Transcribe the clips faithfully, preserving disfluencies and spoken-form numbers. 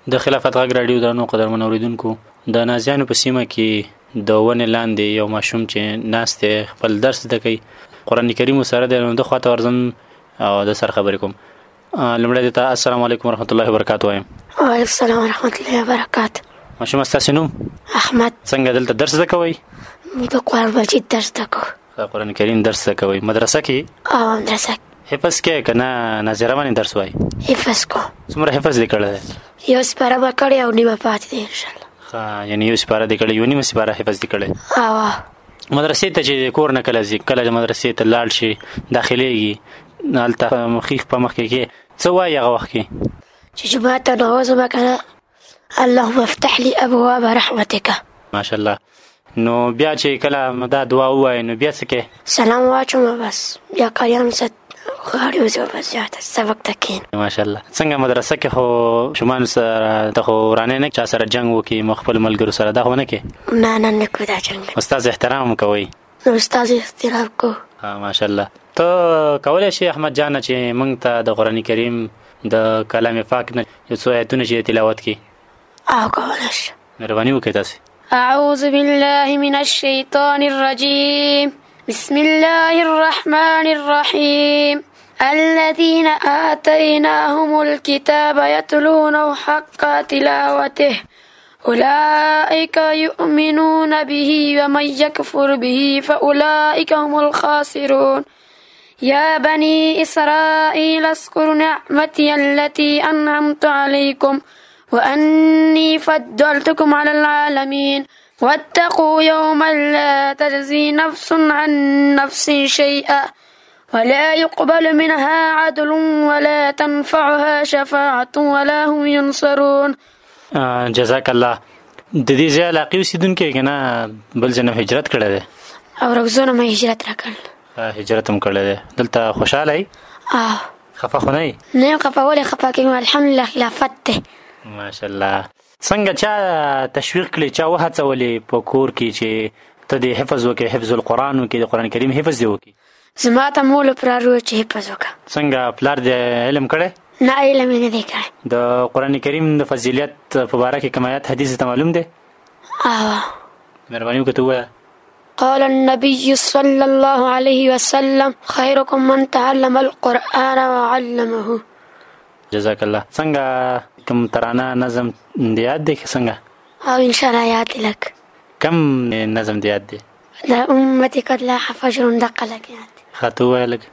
د خلافت غږ راډیو درنو قدرمن اوریدونکو، د نازیانو په سیمه کې د ونې لاندې یو ماشوم چې ناست دی خپل درس زده کوي، قرآن کریم سره دی، نو د خواته ورځم او د سر خبرې کوم. لومړی د ته السلام علیکم ورحمت الله وبرکاتو وایم. وعلیکم السلام ورحمت الله وبرکاتو. ماشوم ستاسو نوم؟ احمد. څنګه دلته درس زده کوئ؟ د قرآن مجید درس زده کوو. د قرآن کریم درس زده کوئ مدرسه کې؟ او مدرسه کې. حفظ کې که نه ناظره باندې درس وایي؟ حفظ کو. څومره حفظ دې کړی دی؟ یو سپاره به کړې او نیمه پاتې دی انشاءالله. ښه، یعنې یو سپاره دې کړی، یو نیمه سپاره حفظ دې کړی. او مدرسې ته چې کور نه کله ځي، کله د مدرسې ته لاړ شي داخلېږي، هلته مخیخ په مخ کې کې څه وایي هغه وخت کې چې جومات ته ننوځم کنه اللهم افتح لي ابواب رحمتک؟ ماشاءالله. نو بیا چې کله دا دعا ووایي نو بیا څه کوې؟ سلام واچوم، بس بیا قاریانو سره غاړې وځو، بس بیا سبق ته کښېنم. ماشاءالله. څنګه مدرسه کې خو شومان سره ته خو ورانې نه چا سره جنګ وکړي، مخ خپل ملګرو سره دا خو نه کوې؟ نه نه نه کوو دا جنګ. استاد احترام کوئ؟ نو استاد احترام کوو. ماشاءالله. ته کولی شي احمد جانه چې موږ ته د قرآن کریم د کلام پاک نه یو څو آیتونه چې تلاوت کړي؟ او کولی شي. مهرباني وکړئ تاسې. أعوذ بالله من الشيطان الرجيم. بسم الله الرحمن الرحيم. الذين آتيناهم الكتاب يتلونه حق تلاوته أولئك يؤمنون به ومن يكفر به فأولئك هم الخاسرون. يا بني إسرائيل اذكروا نعمتي التي أنعمت عليكم وأني فضلتكم على العالمين واتقوا يوما لا تجزي نفس عن نفس شيئا ولا يقبل منها عدل ولا تنفعها شفاعة ولا هم ينصرون. جزاک الله. د دې ځای علاقې اوسېدونکی که نه بل ځای نه هجرت کړی دی؟ او روزو نه مې هجرت راکړل. هجرت هم کړی دی. دلته خوشحاله یې؟ او خفه خو نه یې؟ نه یم خفه. ولې خفه کېږم؟ الحمدلله خلافت دی. ماشاءالله. څنګه چا تشویق کړي، چا وهڅولې په کور کې چې ته دې حفظ وکړې، حفظ القرآن وکړې، د قرآن کریم حفظ دې وکړي؟ زما ته مول پلار وویل چې حفظ وکړه. څنګه پلار دې علم کړی؟ نه علم یې نه دی کړی. د قرآن کریم د فضیلت په باره کې کوم آیت حدیث ته معلوم دی؟ او مهرباني وکړه ته ووایه. قال النبي صلى الله عليه وسلم خيركم من تعلم القرآن وعلمه. جزاک الله. څنګه کوم ترانه نظم دې یاد دی که څنګه؟ او انشاءالله یاد دی لږ. کوم نظم دې یاد دی؟ د امتي قد لاح فجر دقه لږ یاد دی. ښه ته ووایه لږ.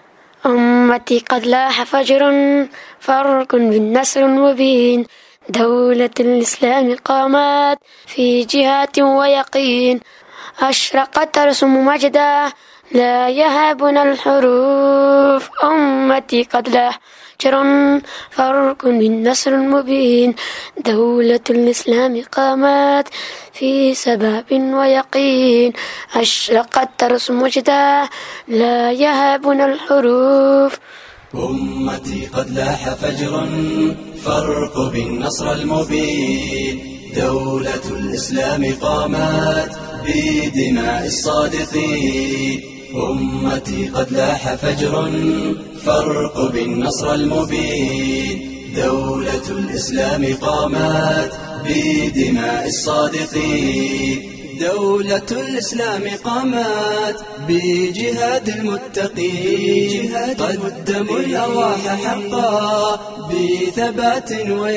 أمتي قد لاح فجر فرق بالنصر مبين دولة الإسلام قامت في جهات ويقين أشرقت ترسم مجدا لا يهابنا الحروف. أمتي قد لاح فجر فرق بالنصر مبين دولة الإسلام قامت في سباب ويقين أشرقت ترسم مجدا لا يهابنا الحروف. أمتي قد لاح فجر فرق بالنصر المبين دولة الإسلام قامت بدماء الصادقين. أمتي قد لاح فجر فرق بالنصر المبين دولة الإسلام قامت بدماء الصادقين. دولة الإسلام قامت بجهاد المتقين قدموا الأرواح حقا بثبات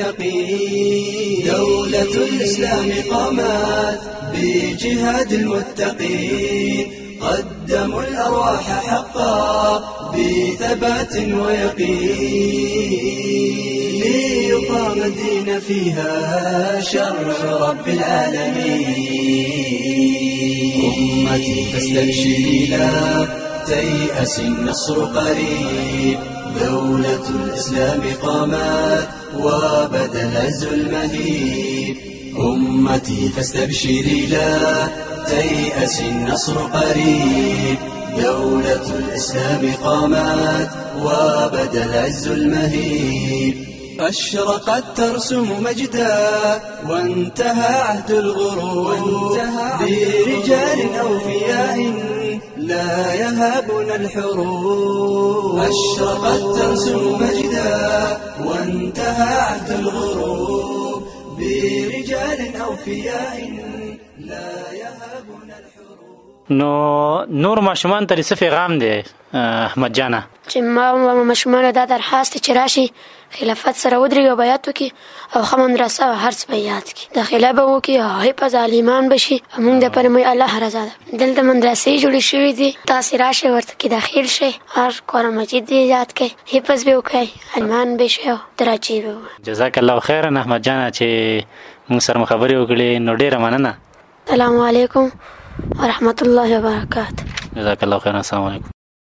ويقين. دولة الإسلام قامت بجهاد المتقين قدموا الأرواح حقا بثبات ويقين. ليقام الدين فيها شرع رب العالمين. أمتي فاستبشري لا تيأس النصر قريب دولة الإسلام قامت وبدا العز المهيب. أمتي فاستبشري لا تيأس النصر قريب دولة الإسلام قامت وبدا العز المهيب. أشرقت ترسم مجدا وانتهى عهد الغرور برجال أوفياء لا يهابنا الحروب. أشرقت ترسم مجدا وانتهى عهد الغرور بذل أوفياء لا يهابنا الحروب. نو نور ماشومان ته څه پیغام دی احمد جانه؟ چې ما و ماشومانو دا درخواست چې راشي خلافت سره ودرېږي او بیعت وکړي او ښه مدرسه او هر څه به یاد کړي، داخله به وکړي او حفظ عالمان به شي. موږ دپاره مو الله رضا ده. دلته مدرسې جوړې شوي دي، تاسې راشئ ورته کې داخل شئ، هر قرآن مجید دې یاد کړئ، حفظ به وکړئ، علمان به شي او درجې به وکړئ. جزاک الله خیرا احمد جانه چې موږ سره خبرې وکړې، نو ډېره مننه. السلام علیکم ورحمت الله وبرکاته. جزاک الله خیرا. السلام علیکم.